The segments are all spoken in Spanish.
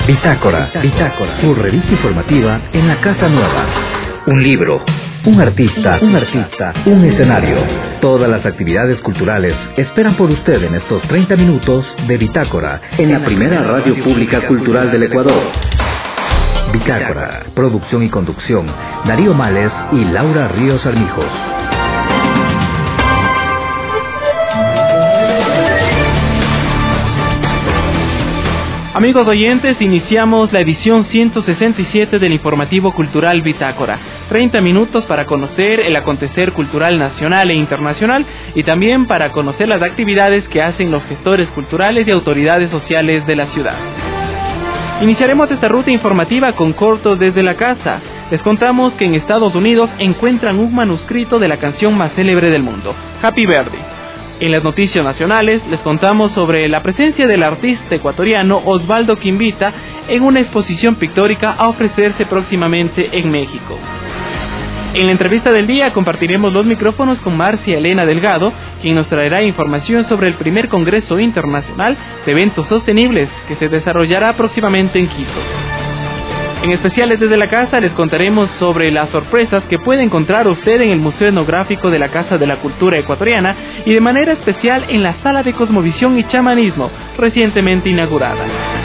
Bitácora, su revista informativa en la Casa Nueva. Un libro, un artista, un escenario. Todas las actividades culturales esperan por usted en estos 30 minutos de Bitácora, en la primera radio pública cultural del Ecuador. Bitácora, producción y conducción, Darío Males y Laura Ríos Armijos. Amigos oyentes, iniciamos la edición 167 del informativo cultural Bitácora. 30 minutos para conocer el acontecer cultural nacional e internacional y también para conocer las actividades que hacen los gestores culturales y autoridades sociales de la ciudad. Iniciaremos esta ruta informativa con cortos desde la casa. Les contamos que en Estados Unidos encuentran un manuscrito de la canción más célebre del mundo, Happy Birthday. En las noticias nacionales les contamos sobre la presencia del artista ecuatoriano Osvaldo Quimbita en una exposición pictórica a ofrecerse próximamente en México. En la entrevista del día compartiremos los micrófonos con Marcia Elena Delgado, quien nos traerá información sobre el primer Congreso Internacional de Eventos Sostenibles que se desarrollará próximamente en Quito. En especiales desde la casa les contaremos sobre las sorpresas que puede encontrar usted en el Museo Etnográfico de la Casa de la Cultura Ecuatoriana y de manera especial en la Sala de Cosmovisión y Chamanismo, recientemente inaugurada.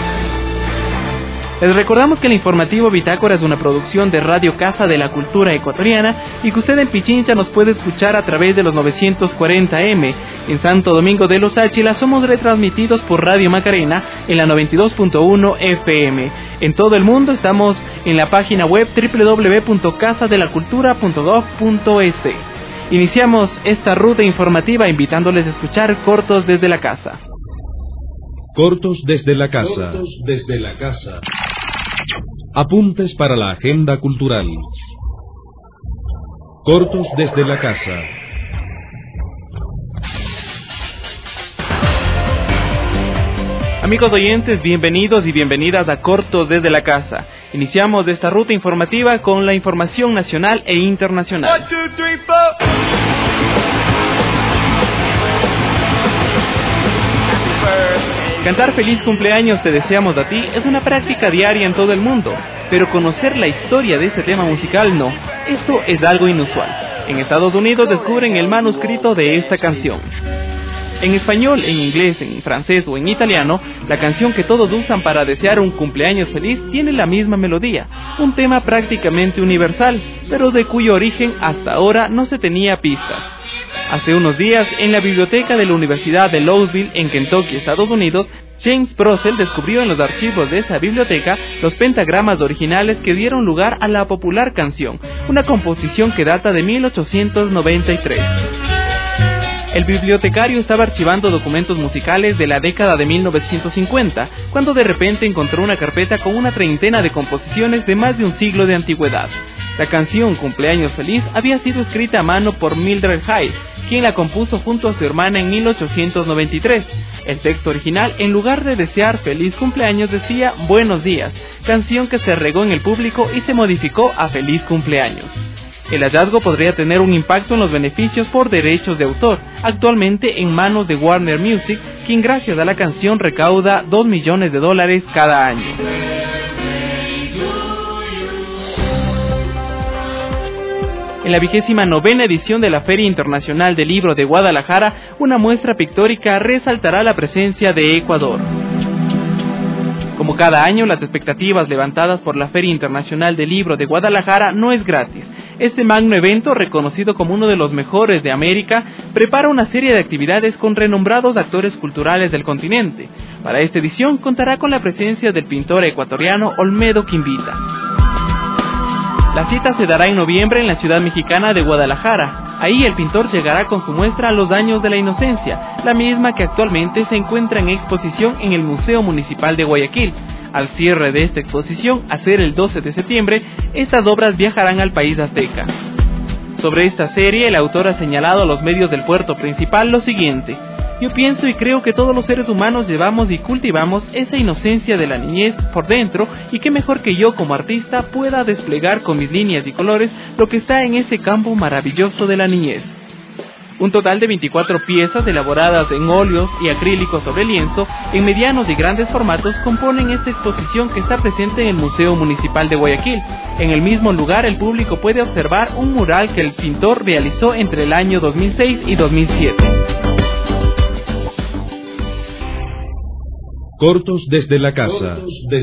Les recordamos que el informativo Bitácora es una producción de Radio Casa de la Cultura Ecuatoriana y que usted en Pichincha nos puede escuchar a través de los 940M. En Santo Domingo de los Áchilas somos retransmitidos por Radio Macarena en la 92.1 FM. En todo el mundo estamos en la página web www.casadelacultura.gov.es. Iniciamos esta ruta informativa invitándoles a escuchar cortos desde la casa. Cortos desde la casa. Apuntes para la agenda cultural. Cortos desde la casa. Amigos oyentes, bienvenidos y bienvenidas a Cortos desde la casa. Iniciamos esta ruta informativa con la información nacional e internacional. 1, 2, 3, 4. Cantar feliz cumpleaños te deseamos a ti es una práctica diaria en todo el mundo, pero conocer la historia de este tema musical no. Esto es algo inusual. En Estados Unidos descubren el manuscrito de esta canción. En español, en inglés, en francés o en italiano, la canción que todos usan para desear un cumpleaños feliz tiene la misma melodía, un tema prácticamente universal, pero de cuyo origen hasta ahora no se tenía pistas. Hace unos días, en la biblioteca de la Universidad de Louisville, en Kentucky, Estados Unidos, James Purcell descubrió en los archivos de esa biblioteca los pentagramas originales que dieron lugar a la popular canción, una composición que data de 1893. El bibliotecario estaba archivando documentos musicales de la década de 1950, cuando de repente encontró una carpeta con una treintena de composiciones de más de un siglo de antigüedad. La canción Cumpleaños Feliz había sido escrita a mano por Mildred Hyde, quien la compuso junto a su hermana en 1893. El texto original, en lugar de desear feliz cumpleaños, decía buenos días, canción que se regó en el público y se modificó a feliz cumpleaños. El hallazgo podría tener un impacto en los beneficios por derechos de autor, actualmente en manos de Warner Music, quien gracias a la canción recauda $2 millones cada año. En la 29ª edición de la Feria Internacional del Libro de Guadalajara, una muestra pictórica resaltará la presencia de Ecuador. Como cada año, las expectativas levantadas por la Feria Internacional del Libro de Guadalajara no es gratis. Este magno evento, reconocido como uno de los mejores de América, prepara una serie de actividades con renombrados actores culturales del continente. Para esta edición contará con la presencia del pintor ecuatoriano Olmedo Quimbita. La cita se dará en noviembre en la ciudad mexicana de Guadalajara. Ahí el pintor llegará con su muestra Los Años de la Inocencia, la misma que actualmente se encuentra en exposición en el Museo Municipal de Guayaquil. Al cierre de esta exposición, a ser el 12 de septiembre, estas obras viajarán al país azteca. Sobre esta serie, el autor ha señalado a los medios del puerto principal lo siguiente: yo pienso y creo que todos los seres humanos llevamos y cultivamos esa inocencia de la niñez por dentro, y qué mejor que yo como artista pueda desplegar con mis líneas y colores lo que está en ese campo maravilloso de la niñez. Un total de 24 piezas elaboradas en óleos y acrílicos sobre lienzo en medianos y grandes formatos componen esta exposición que está presente en el Museo Municipal de Guayaquil. En el mismo lugar el público puede observar un mural que el pintor realizó entre el año 2006 y 2007. Cortos desde la casa.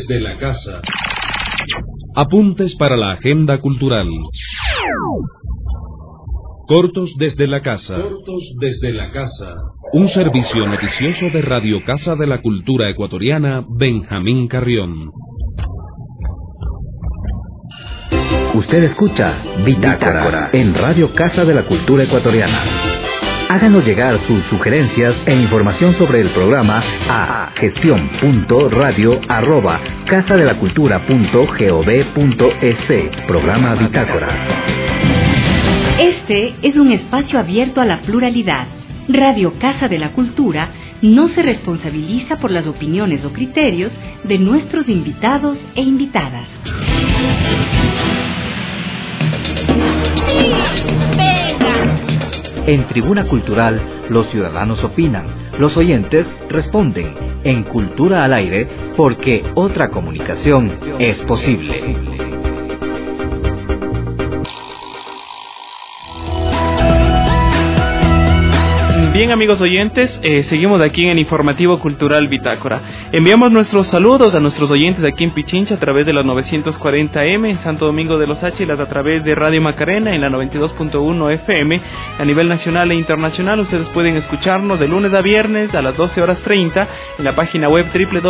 Apuntes para la agenda cultural. Cortos desde la casa. Un servicio noticioso de Radio Casa de la Cultura Ecuatoriana, Benjamín Carrión. Usted escucha Bitácora en Radio Casa de la Cultura Ecuatoriana. Háganos llegar sus sugerencias e información sobre el programa a gestion.radio@casadelacultura.gov.es. Programa Bitácora. Este es un espacio abierto a la pluralidad. Radio Casa de la Cultura no se responsabiliza por las opiniones o criterios de nuestros invitados e invitadas. En Tribuna Cultural, los ciudadanos opinan, los oyentes responden. En Cultura al Aire, porque otra comunicación es posible. Bien, amigos oyentes, seguimos aquí en el Informativo Cultural Bitácora. Enviamos nuestros saludos a nuestros oyentes aquí en Pichincha a través de las 940M, en Santo Domingo de los Áchilas a través de Radio Macarena en la 92.1 FM. A nivel nacional e internacional ustedes pueden escucharnos de lunes a viernes a las 12:30 en la página web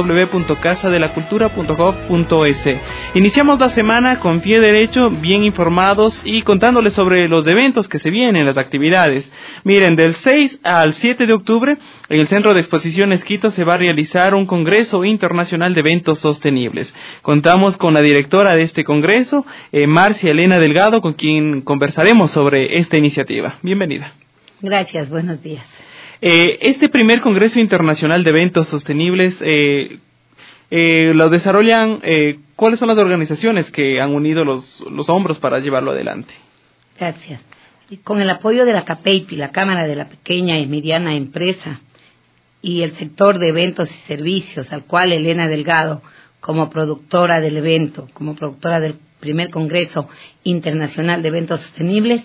www.casadelacultura.gov.es. Iniciamos la semana con pie derecho, bien informados y contándoles sobre los eventos que se vienen, las actividades. Miren, del 6 al 7 de octubre, en el Centro de Exposiciones Quito se va a realizar un Congreso Internacional de Eventos Sostenibles. Contamos con la directora de este congreso, Marcia Elena Delgado, con quien conversaremos sobre esta iniciativa. Bienvenida. Gracias, buenos días. Este primer Congreso Internacional de Eventos Sostenibles lo desarrollan, ¿cuáles son las organizaciones que han unido los hombros para llevarlo adelante? Gracias. Con el apoyo de la CAPEIPI, la Cámara de la Pequeña y Mediana Empresa, y el sector de eventos y servicios, al cual Elena Delgado, como productora del evento, como productora del primer Congreso Internacional de Eventos Sostenibles,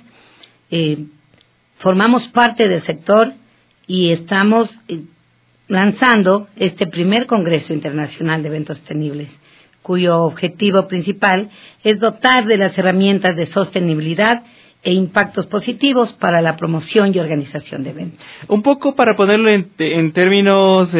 formamos parte del sector y estamos lanzando este primer Congreso Internacional de Eventos Sostenibles, cuyo objetivo principal es dotar de las herramientas de sostenibilidad e impactos positivos para la promoción y organización de eventos. Un poco para ponerlo en términos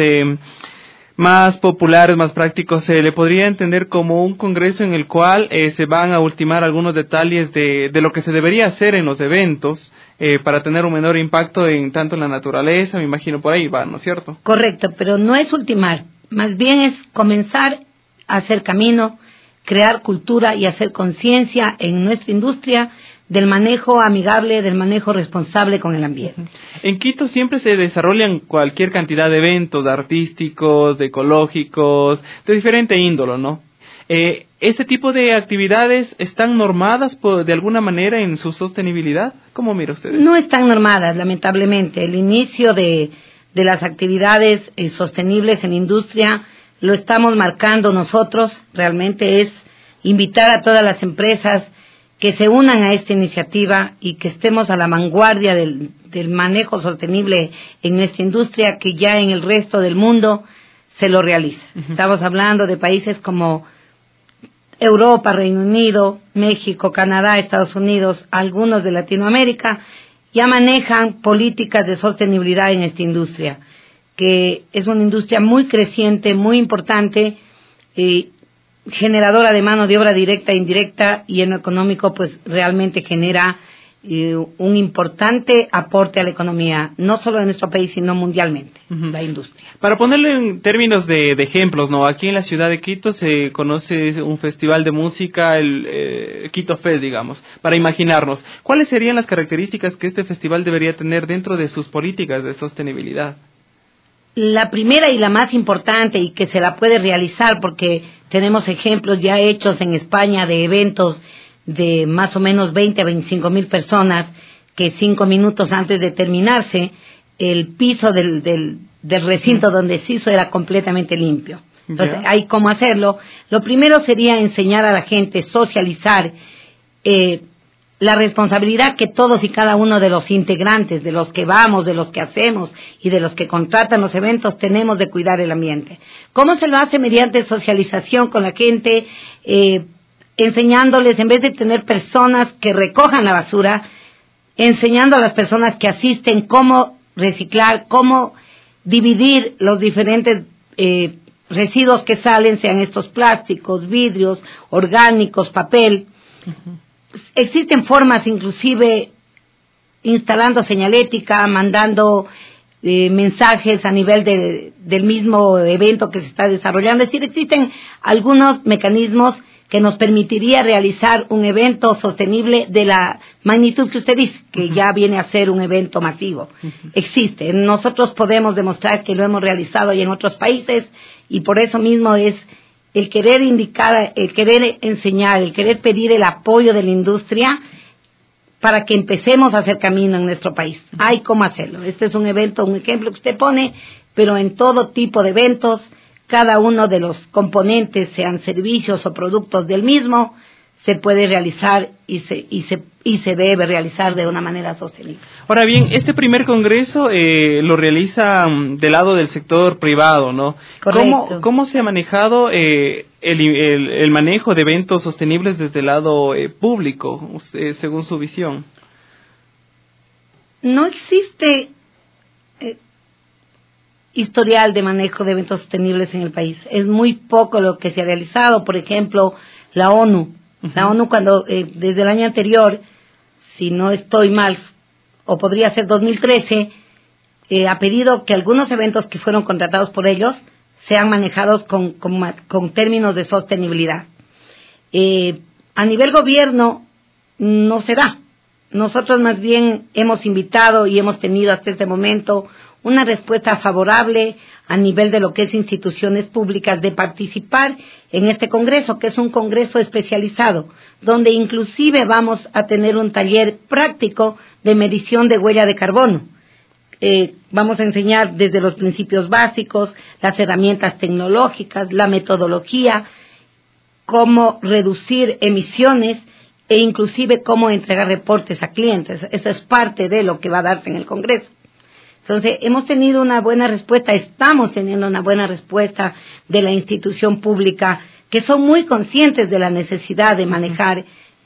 más populares, más prácticos, se le podría entender como un congreso en el cual se van a ultimar algunos detalles de lo que se debería hacer en los eventos para tener un menor impacto tanto en la naturaleza, me imagino por ahí va, ¿no es cierto? Correcto, pero no es ultimar, más bien es comenzar a hacer camino, crear cultura y hacer conciencia en nuestra industria del manejo amigable, del manejo responsable con el ambiente. En Quito siempre se desarrollan cualquier cantidad de eventos artísticos, ecológicos, de diferente índole, ¿no? ¿Este tipo de actividades están normadas de alguna manera en su sostenibilidad? ¿Cómo mira ustedes? No están normadas, lamentablemente. El inicio de las actividades sostenibles en industria lo estamos marcando nosotros. Realmente es invitar a todas las empresas que se unan a esta iniciativa y que estemos a la vanguardia del manejo sostenible en esta industria que ya en el resto del mundo se lo realiza. Uh-huh. Estamos hablando de países como Europa, Reino Unido, México, Canadá, Estados Unidos, algunos de Latinoamérica, ya manejan políticas de sostenibilidad en esta industria, que es una industria muy creciente, muy importante, generadora de mano de obra directa e indirecta, y en lo económico pues realmente genera un importante aporte a la economía, no solo de nuestro país, sino mundialmente, uh-huh. La industria. Para ponerlo en términos de ejemplos, ¿no? Aquí en la ciudad de Quito se conoce un festival de música, el Quito Fest, digamos, para imaginarnos. ¿Cuáles serían las características que este festival debería tener dentro de sus políticas de sostenibilidad? La primera y la más importante, y que se la puede realizar porque tenemos ejemplos ya hechos en España de eventos de más o menos 20 a 25 mil personas que 5 minutos antes de terminarse, el piso del recinto donde se hizo era completamente limpio. Entonces, hay cómo hacerlo. Lo primero sería enseñar a la gente, socializar la responsabilidad que todos y cada uno de los integrantes, de los que vamos, de los que hacemos y de los que contratan los eventos, tenemos de cuidar el ambiente. ¿Cómo se lo hace? Mediante socialización con la gente, enseñándoles, en vez de tener personas que recojan la basura, enseñando a las personas que asisten cómo reciclar, cómo dividir los diferentes residuos que salen, sean estos plásticos, vidrios, orgánicos, papel. Uh-huh. Existen formas, inclusive instalando señalética, mandando mensajes a nivel del mismo evento que se está desarrollando. Es decir, existen algunos mecanismos que nos permitiría realizar un evento sostenible de la magnitud que usted dice, que uh-huh. ya viene a ser un evento masivo. Uh-huh. Existe. Nosotros podemos demostrar que lo hemos realizado y en otros países, y por eso mismo es el querer indicar, el querer enseñar, el querer pedir el apoyo de la industria para que empecemos a hacer camino en nuestro país. Hay cómo hacerlo. Este es un evento, un ejemplo que usted pone, pero en todo tipo de eventos, cada uno de los componentes, sean servicios o productos del mismo, se puede realizar y se debe realizar de una manera sostenible. Ahora bien, este primer congreso lo realiza del lado del sector privado, ¿no? Correcto. ¿Cómo se ha manejado el manejo de eventos sostenibles desde el lado público, según su visión? No existe historial de manejo de eventos sostenibles en el país. Es muy poco lo que se ha realizado. Por ejemplo, la ONU. Uh-huh. La ONU cuando desde el año anterior, si no estoy mal, o podría ser 2013, ha pedido que algunos eventos que fueron contratados por ellos sean manejados con términos de sostenibilidad. A nivel gobierno no se da. Nosotros más bien hemos invitado y hemos tenido hasta este momento una respuesta favorable a nivel de lo que es instituciones públicas de participar en este congreso, que es un congreso especializado, donde inclusive vamos a tener un taller práctico de medición de huella de carbono. Vamos a enseñar desde los principios básicos, las herramientas tecnológicas, la metodología, cómo reducir emisiones e inclusive cómo entregar reportes a clientes. Eso es parte de lo que va a darse en el congreso. Entonces, hemos tenido una buena respuesta, estamos teniendo una buena respuesta de la institución pública, que son muy conscientes de la necesidad de manejar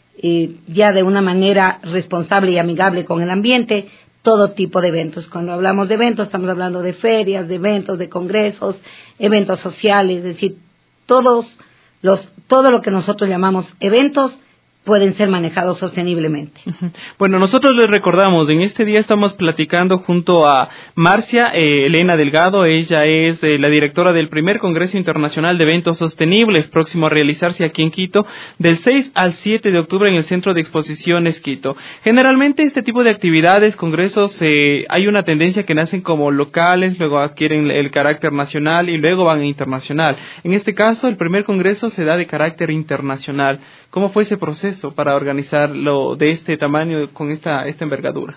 ya de una manera responsable y amigable con el ambiente todo tipo de eventos. Cuando hablamos de eventos, estamos hablando de ferias, de eventos, de congresos, eventos sociales, es decir, todo lo que nosotros llamamos eventos pueden ser manejados sosteniblemente. Bueno, nosotros les recordamos, en este día estamos platicando junto a Marcia Elena Delgado. Ella es la directora del primer Congreso Internacional de Eventos Sostenibles, próximo a realizarse aquí en Quito, del 6 al 7 de octubre en el Centro de Exposiciones Quito. Generalmente este tipo de actividades, congresos, hay una tendencia que nacen como locales, luego adquieren el carácter nacional y luego van a internacional. En este caso, el primer congreso se da de carácter internacional. ¿Cómo fue ese proceso para organizarlo de este tamaño, con esta envergadura?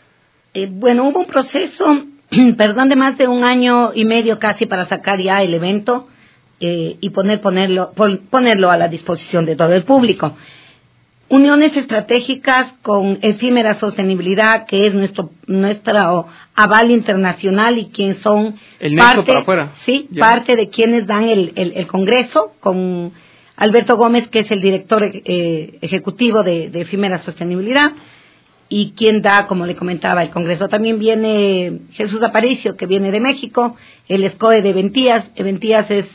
Bueno, hubo un proceso, de más de 1 año y medio casi para sacar ya el evento y ponerlo a la disposición de todo el público. Uniones estratégicas con Efímera Sostenibilidad, que es nuestro aval internacional y quien son el nexo para afuera. Sí, parte de quienes dan el congreso, con Alberto Gómez, que es el director ejecutivo de Efímera Sostenibilidad, y quien da, como le comentaba, el congreso. También viene Jesús Aparicio, que viene de México, el SCOE de Eventías. Eventías es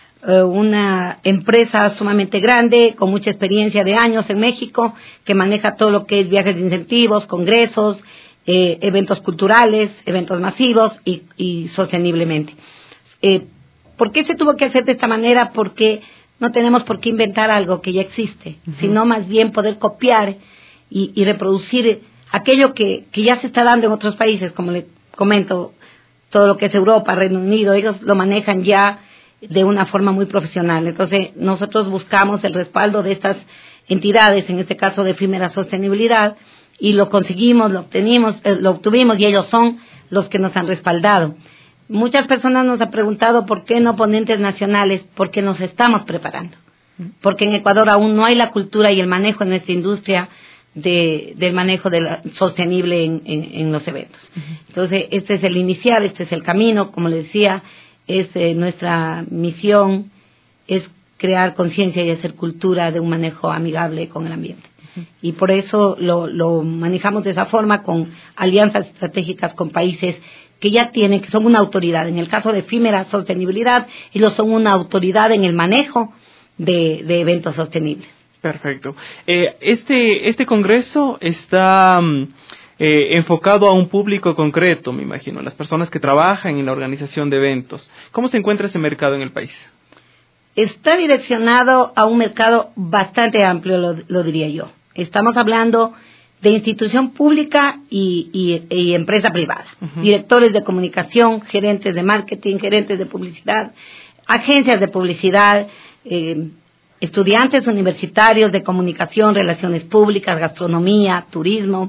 una empresa sumamente grande, con mucha experiencia de años en México, que maneja todo lo que es viajes de incentivos, congresos, eventos culturales, eventos masivos y sosteniblemente. ¿Por qué se tuvo que hacer de esta manera? Porque no tenemos por qué inventar algo que ya existe, sino más bien poder copiar y reproducir aquello que ya se está dando en otros países, como le comento, todo lo que es Europa, Reino Unido, ellos lo manejan ya de una forma muy profesional. Entonces, nosotros buscamos el respaldo de estas entidades, en este caso de Efímera Sostenibilidad, y lo conseguimos, lo obtuvimos y ellos son los que nos han respaldado. Muchas personas nos han preguntado por qué no ponentes nacionales, porque nos estamos preparando. Porque en Ecuador aún no hay la cultura y el manejo en nuestra industria del manejo sostenible en los eventos. Entonces, este es el inicial, este es el camino, como les decía, es nuestra misión, es crear conciencia y hacer cultura de un manejo amigable con el ambiente. Y por eso lo manejamos de esa forma, con alianzas estratégicas con países que ya tienen, que son una autoridad. En el caso de Efímera Sostenibilidad, ellos son una autoridad en el manejo de eventos sostenibles. Perfecto. Este congreso está enfocado a un público concreto, me imagino, las personas que trabajan en la organización de eventos. ¿Cómo se encuentra ese mercado en el país? Está direccionado a un mercado bastante amplio, lo diría yo. Estamos hablando de institución pública y empresa privada. Directores de comunicación, gerentes de marketing, gerentes de publicidad, agencias de publicidad, estudiantes universitarios de comunicación, relaciones públicas, gastronomía, turismo,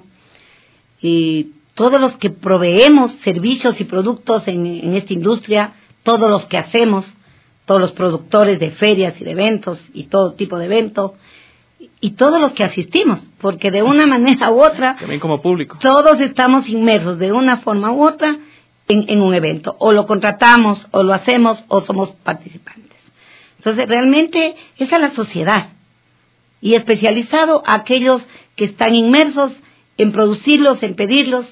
y todos los que proveemos servicios y productos en esta industria, todos los que hacemos, todos los productores de ferias y de eventos y todo tipo de eventos, y todos los que asistimos, porque de una manera u otra, también como público, todos estamos inmersos de una forma u otra en un evento, o lo contratamos, o lo hacemos, o somos participantes. Entonces, realmente, esa es la sociedad, y especializado a aquellos que están inmersos en producirlos, en pedirlos,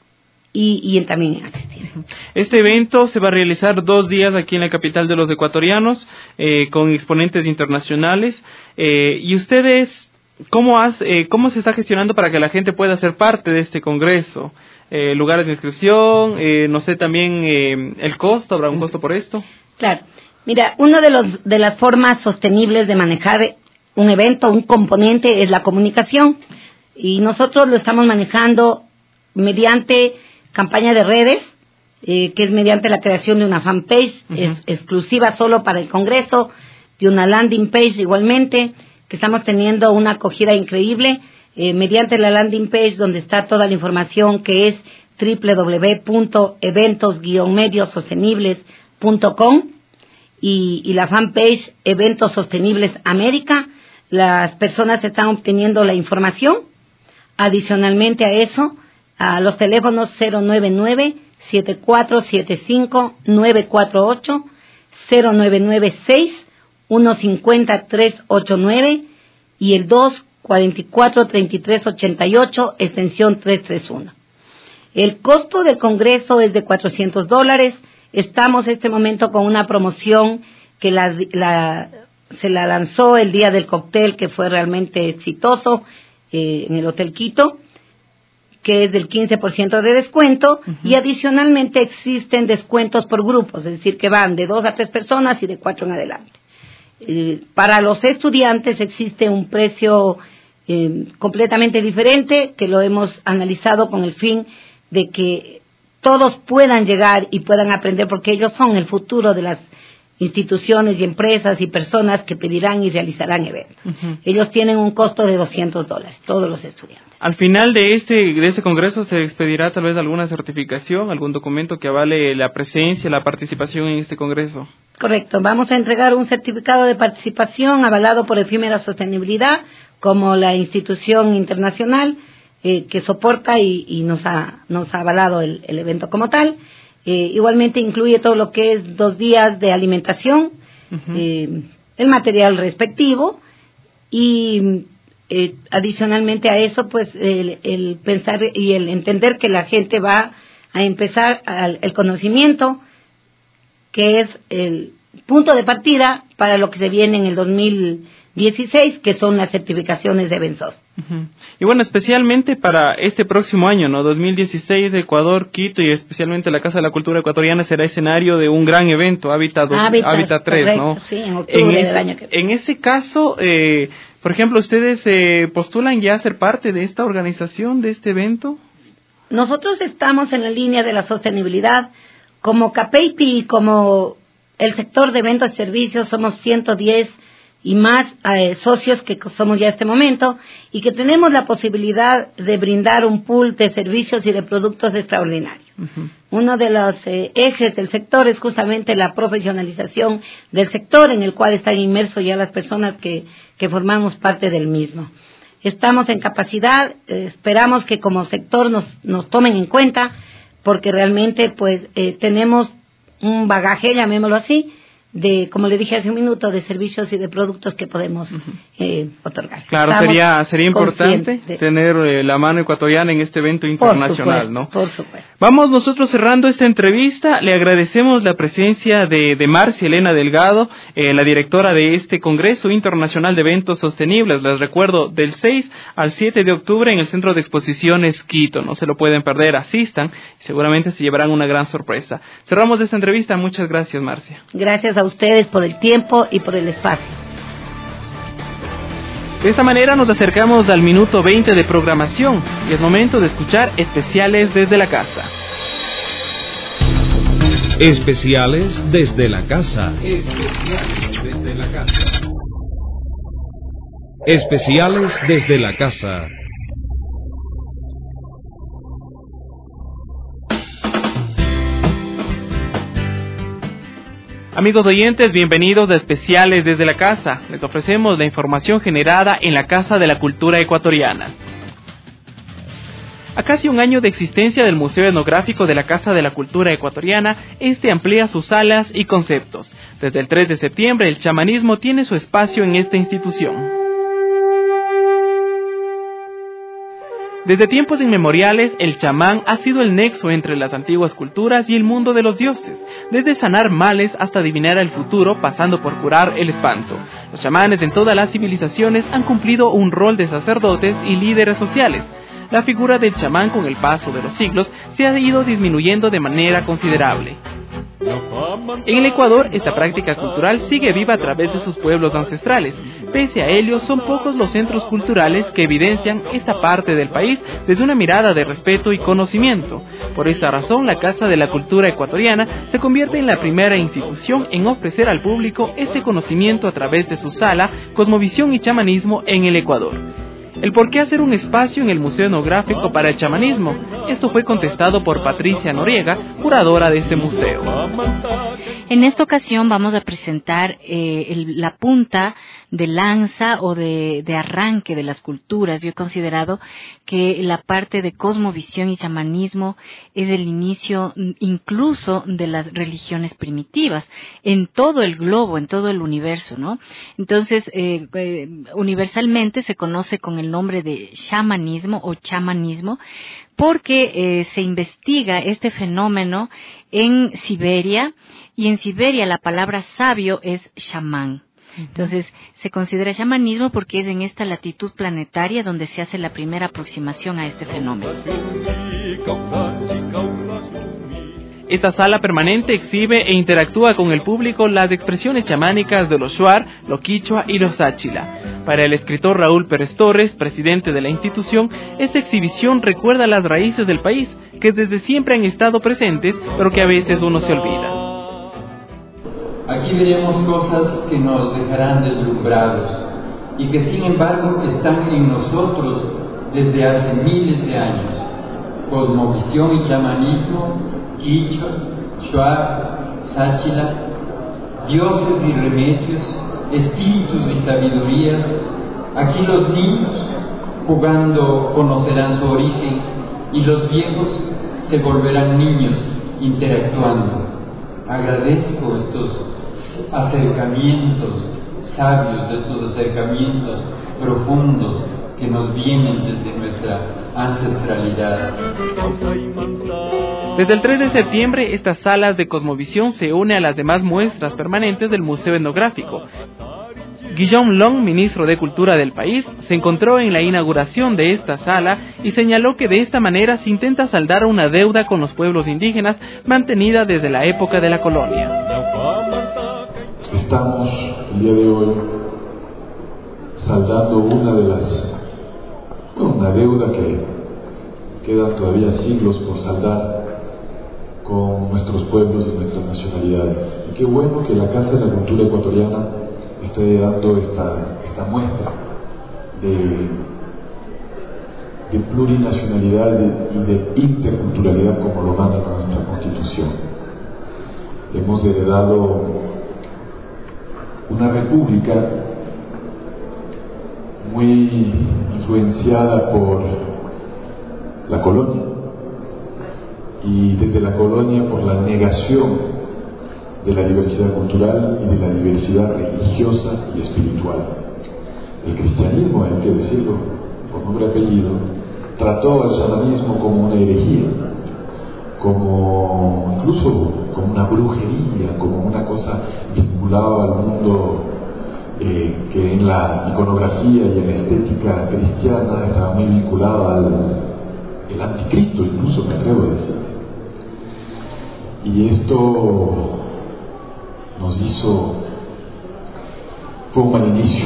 y también en asistir. Este evento se va a realizar 2 días aquí en la capital de los ecuatorianos, con exponentes internacionales. ¿Y ustedes cómo se está gestionando para que la gente pueda ser parte de este congreso? ¿Lugares de inscripción? No sé, también el costo, ¿habrá un costo por esto? Claro. Mira, una de las formas sostenibles de manejar un evento, un componente, es la comunicación. Y nosotros lo estamos manejando mediante campaña de redes, que es mediante la creación de una fanpage exclusiva solo para el Congreso, de una landing page igualmente, que estamos teniendo una acogida increíble, mediante la landing page donde está toda la información, que es www.eventos-mediosostenibles.com, y la fanpage Eventos Sostenibles América. Las personas están obteniendo la información. Adicionalmente a eso, a los teléfonos 099-7475-948, 0996-150-389 y el 244-3388, extensión 331. El costo del congreso es de $400. Estamos en este momento con una promoción que se la lanzó el día del cóctel, que fue realmente exitoso, en el Hotel Quito, que es del 15% de descuento, y adicionalmente existen descuentos por grupos, es decir, que van de 2 a 3 personas y de 4 en adelante. Para los estudiantes existe un precio completamente diferente, que lo hemos analizado con el fin de que todos puedan llegar y puedan aprender, porque ellos son el futuro de las instituciones y empresas y personas que pedirán y realizarán eventos. Ellos tienen un costo de $200, todos los estudiantes. Al final de ese congreso se expedirá tal vez alguna certificación, algún documento que avale la presencia, la participación en este congreso. Correcto, vamos a entregar un certificado de participación avalado por Efímera Sostenibilidad, como la institución internacional que soporta y nos ha avalado el evento como tal. Igualmente incluye todo lo que es 2 días de alimentación, el material respectivo, y adicionalmente a eso, pues el pensar y el entender que la gente va a empezar el conocimiento, que es el punto de partida para lo que se viene en el 2016, que son las certificaciones de Bensos. Y bueno, especialmente para este próximo año, ¿no? 2016, Ecuador, Quito, y especialmente la Casa de la Cultura Ecuatoriana será escenario de un gran evento, Hábitat 3, correcto, ¿no? Sí, en octubre del año que viene. En ese caso, por ejemplo, ¿ustedes postulan ya a ser parte de esta organización, de este evento? Nosotros estamos en la línea de la sostenibilidad. Como CAPEIPI y como el sector de eventos y servicios, somos 110 y más socios que somos ya este momento, y que tenemos la posibilidad de brindar un pool de servicios y de productos extraordinarios. Uh-huh. Uno de los ejes del sector es justamente la profesionalización del sector, en el cual están inmersos ya las personas que formamos parte del mismo. Estamos en capacidad, esperamos que como sector nos tomen en cuenta, porque realmente pues tenemos un bagaje, llamémoslo así, de, como le dije hace un minuto, de servicios y de productos que podemos otorgar. Claro, sería importante tener la mano ecuatoriana en este evento internacional, ¿no? Por supuesto. Vamos nosotros cerrando esta entrevista. Le agradecemos la presencia de Marcia Elena Delgado, la directora de este Congreso Internacional de Eventos Sostenibles. Les recuerdo, del 6 al 7 de octubre en el Centro de Exposiciones Quito. No se lo pueden perder, asistan. Seguramente se llevarán una gran sorpresa. Cerramos esta entrevista. Muchas gracias, Marcia. Gracias a ustedes por el tiempo y por el espacio. De esta manera nos acercamos al minuto 20 de programación y es momento de escuchar especiales desde la casa. Especiales desde la casa. Especiales desde la casa. Especiales desde la casa. Amigos oyentes, bienvenidos a Especiales desde la Casa. Les ofrecemos la información generada en la Casa de la Cultura Ecuatoriana. A casi un año de existencia del Museo Etnográfico de la Casa de la Cultura Ecuatoriana, este amplía sus salas y conceptos. Desde el 3 de septiembre, el chamanismo tiene su espacio en esta institución. Desde tiempos inmemoriales, el chamán ha sido el nexo entre las antiguas culturas y el mundo de los dioses, desde sanar males hasta adivinar el futuro, pasando por curar el espanto. Los chamanes en todas las civilizaciones han cumplido un rol de sacerdotes y líderes sociales. La figura del chamán con el paso de los siglos se ha ido disminuyendo de manera considerable. En el Ecuador, esta práctica cultural sigue viva a través de sus pueblos ancestrales. Pese a ello, son pocos los centros culturales que evidencian esta parte del país desde una mirada de respeto y conocimiento. Por esta razón, la Casa de la Cultura Ecuatoriana se convierte en la primera institución en ofrecer al público este conocimiento a través de su sala Cosmovisión y Chamanismo en el Ecuador. ¿El por qué hacer un espacio en el Museo Etnográfico para el chamanismo? Esto fue contestado por Patricia Noriega, curadora de este museo. En esta ocasión vamos a presentar la punta de lanza o de arranque de las culturas. Yo he considerado que la parte de cosmovisión y chamanismo es el inicio incluso de las religiones primitivas en todo el globo, en todo el universo, ¿no? Entonces, universalmente se conoce con el nombre de shamanismo o chamanismo, porque se investiga este fenómeno en Siberia, y en Siberia la palabra sabio es chamán. Entonces, se considera chamanismo porque es en esta latitud planetaria donde se hace la primera aproximación a este fenómeno. Esta sala permanente exhibe e interactúa con el público las expresiones chamánicas de los shuar, los quichua y los sáchila. Para el escritor Raúl Pérez Torres, presidente de la institución, esta exhibición recuerda las raíces del país, que desde siempre han estado presentes, pero que a veces uno se olvida. Aquí veremos cosas que nos dejarán deslumbrados y que sin embargo están en nosotros desde hace miles de años. Cosmovisión y chamanismo, quichua, shuar, sáchila, dioses y remedios, espíritus y sabidurías. Aquí los niños jugando conocerán su origen y los viejos se volverán niños interactuando. Agradezco estos acercamientos sabios, estos acercamientos profundos que nos vienen desde nuestra ancestralidad. Desde el 3 de septiembre, estas salas de cosmovisión se unen a las demás muestras permanentes del Museo Etnográfico. Guillaume Long, ministro de Cultura del país, se encontró en la inauguración de esta sala y señaló que de esta manera se intenta saldar una deuda con los pueblos indígenas mantenida desde la época de la colonia. Estamos el día de hoy saldando una deuda que quedan todavía siglos por saldar con nuestros pueblos y nuestras nacionalidades. Y qué bueno que la Casa de la Cultura Ecuatoriana esté dando esta muestra de plurinacionalidad y de interculturalidad como lo manda nuestra Constitución. Hemos heredado una república muy influenciada por la colonia, y desde la colonia por la negación de la diversidad cultural y de la diversidad religiosa y espiritual. El cristianismo, hay que decirlo por nombre y apellido, trató al chamanismo como una herejía, incluso como una brujería, como una cosa vinculada al mundo que en la iconografía y en la estética cristiana estaba muy vinculada al anticristo, incluso me atrevo a decir. Y esto fue un mal inicio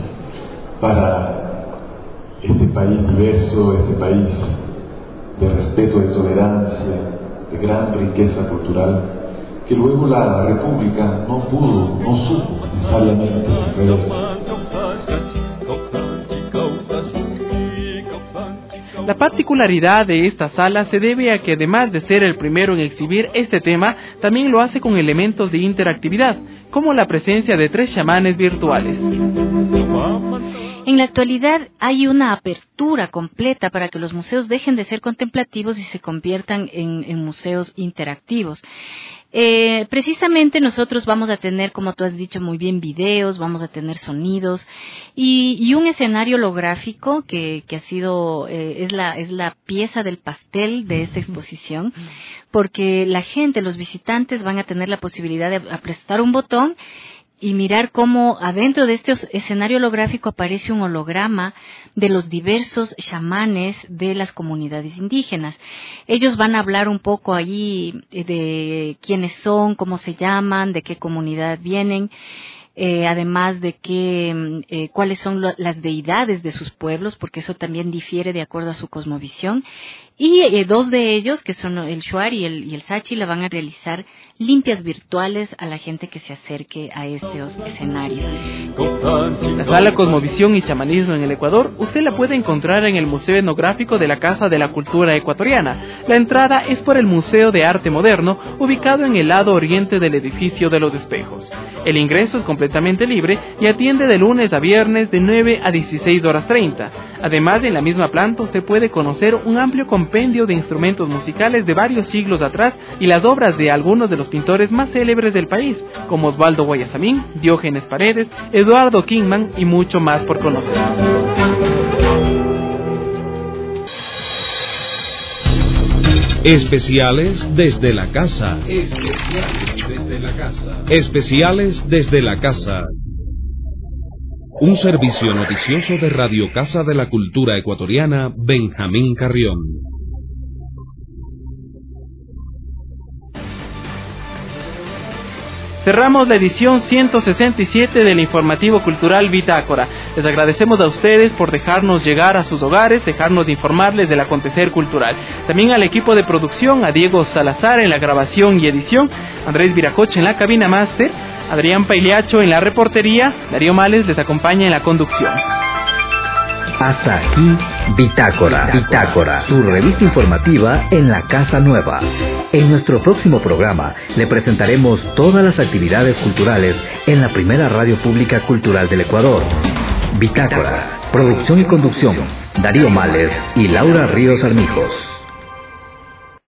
para este país diverso, este país de respeto, de tolerancia, de gran riqueza cultural, que luego la República no supo necesariamente ver. La particularidad de esta sala se debe a que, además de ser el primero en exhibir este tema, también lo hace con elementos de interactividad, como la presencia de 3 chamanes virtuales. En la actualidad hay una apertura completa para que los museos dejen de ser contemplativos y se conviertan en museos interactivos. Precisamente nosotros vamos a tener, como tú has dicho muy bien, videos, vamos a tener sonidos y un escenario holográfico que ha sido, es la pieza del pastel de esta exposición, porque la gente, los visitantes van a tener la posibilidad de aprestar un botón y mirar cómo adentro de este escenario holográfico aparece un holograma de los diversos chamanes de las comunidades indígenas. Ellos van a hablar un poco allí de quiénes son, cómo se llaman, de qué comunidad vienen, además de cuáles son las deidades de sus pueblos, porque eso también difiere de acuerdo a su cosmovisión. Y 2 de ellos, que son el Shuar y el Sachi, le van a realizar limpias virtuales a la gente que se acerque a estos escenarios. La sala Cosmovisión y Chamanismo en el Ecuador, usted la puede encontrar en el Museo Etnográfico de la Casa de la Cultura Ecuatoriana. La entrada es por el Museo de Arte Moderno, ubicado en el lado oriente del edificio de los Espejos. El ingreso es completamente libre y atiende de lunes a viernes de 9 a 16:30. Además, en la misma planta usted puede conocer un amplio compendio de instrumentos musicales de varios siglos atrás y las obras de algunos de los pintores más célebres del país, como Osvaldo Guayasamín, Diógenes Paredes, Eduardo Kingman y mucho más por conocer. Especiales desde la casa. Especiales desde la casa. Un servicio noticioso de Radio Casa de la Cultura Ecuatoriana, Benjamín Carrión. Cerramos la edición 167 del informativo cultural Bitácora. Les agradecemos a ustedes por dejarnos llegar a sus hogares, dejarnos informarles del acontecer cultural. También al equipo de producción, a Diego Salazar en la grabación y edición, Andrés Viracocha en la cabina máster, Adrián Pailiacho en la reportería, Darío Males les acompaña en la conducción. Hasta aquí Bitácora, su revista informativa en la Casa Nueva. En nuestro próximo programa le presentaremos todas las actividades culturales en la primera radio pública cultural del Ecuador. Bitácora, producción y conducción, Darío Males y Laura Ríos Armijos.